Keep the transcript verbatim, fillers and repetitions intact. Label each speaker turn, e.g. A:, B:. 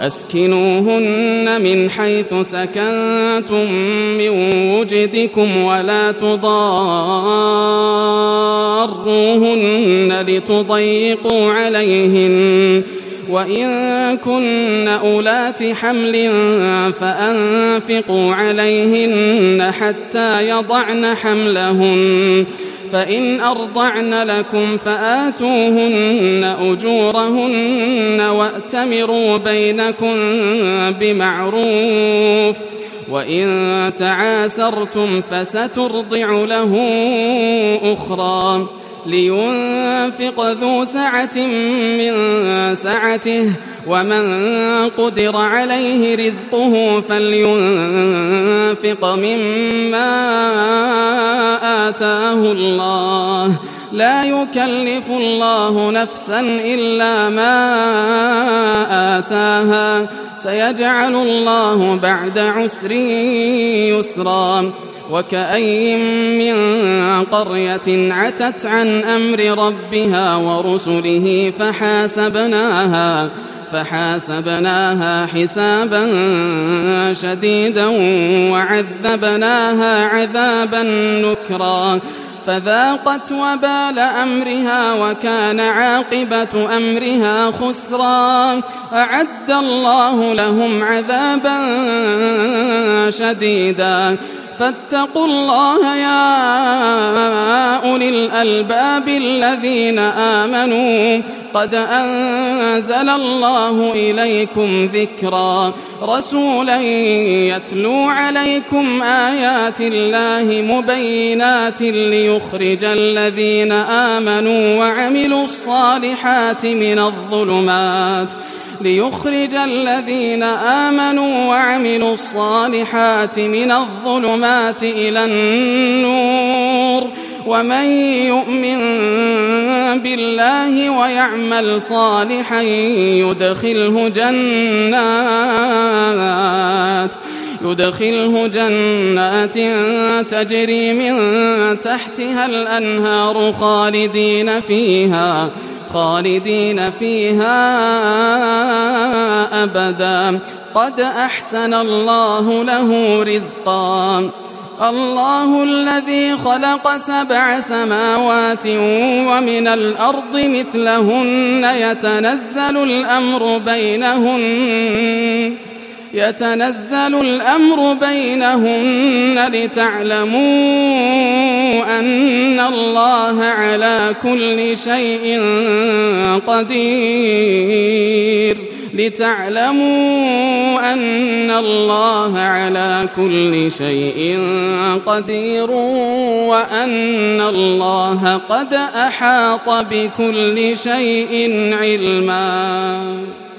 A: أسكنوهن من حيث سكنتم من وجدكم ولا تضاروهن لتضيقوا عليهن وإن كن أولات حمل فأنفقوا عليهن حتى يضعن حملهن فإن أرضعن لكم فآتوهن أجورهن وأتمروا بينكم بمعروف وإن تعاسرتم فسترضع له أخرى لينفق ذو سعة من سعته ومن قدر عليه رزقه فلينفق مما آتاه الله لا يكلف الله نفسا إلا ما آتاها سيجعل الله بعد عسر يسرا وكأي من قرية عتت عن أمر ربها ورسله فحاسبناها فحاسبناها حسابا شديدا وعذبناها عذابا نكرا فذاقت وبال أمرها وكان عاقبة أمرها خسرا أعد الله لهم عذابا شديدا فاتقوا الله يا أولي الألباب الذين آمنوا قد أنزل الله إليكم ذكرا رسولا يتلو عليكم آيات الله مبينات ليخرج الذين آمنوا وعملوا الصالحات من الظلمات ليخرج الذين آمنوا وعملوا الصالحات من الظلمات إلى النور ومن يؤمن بالله ويعمل صالحا يدخله جنات يدخله جنات تجري من تحتها الأنهار خالدين فيها خالدين فيها أبدا قد أحسن الله له رزقا الله الذي خلق سبع سماوات ومن الأرض مثلهن يتنزل الأمر بينهن يتنزل الأمر بينهن لتعلموا أن الله على كل شيء قدير لتعلموا أن الله على كل شيء قدير وأن الله قد أحاط بكل شيء علما.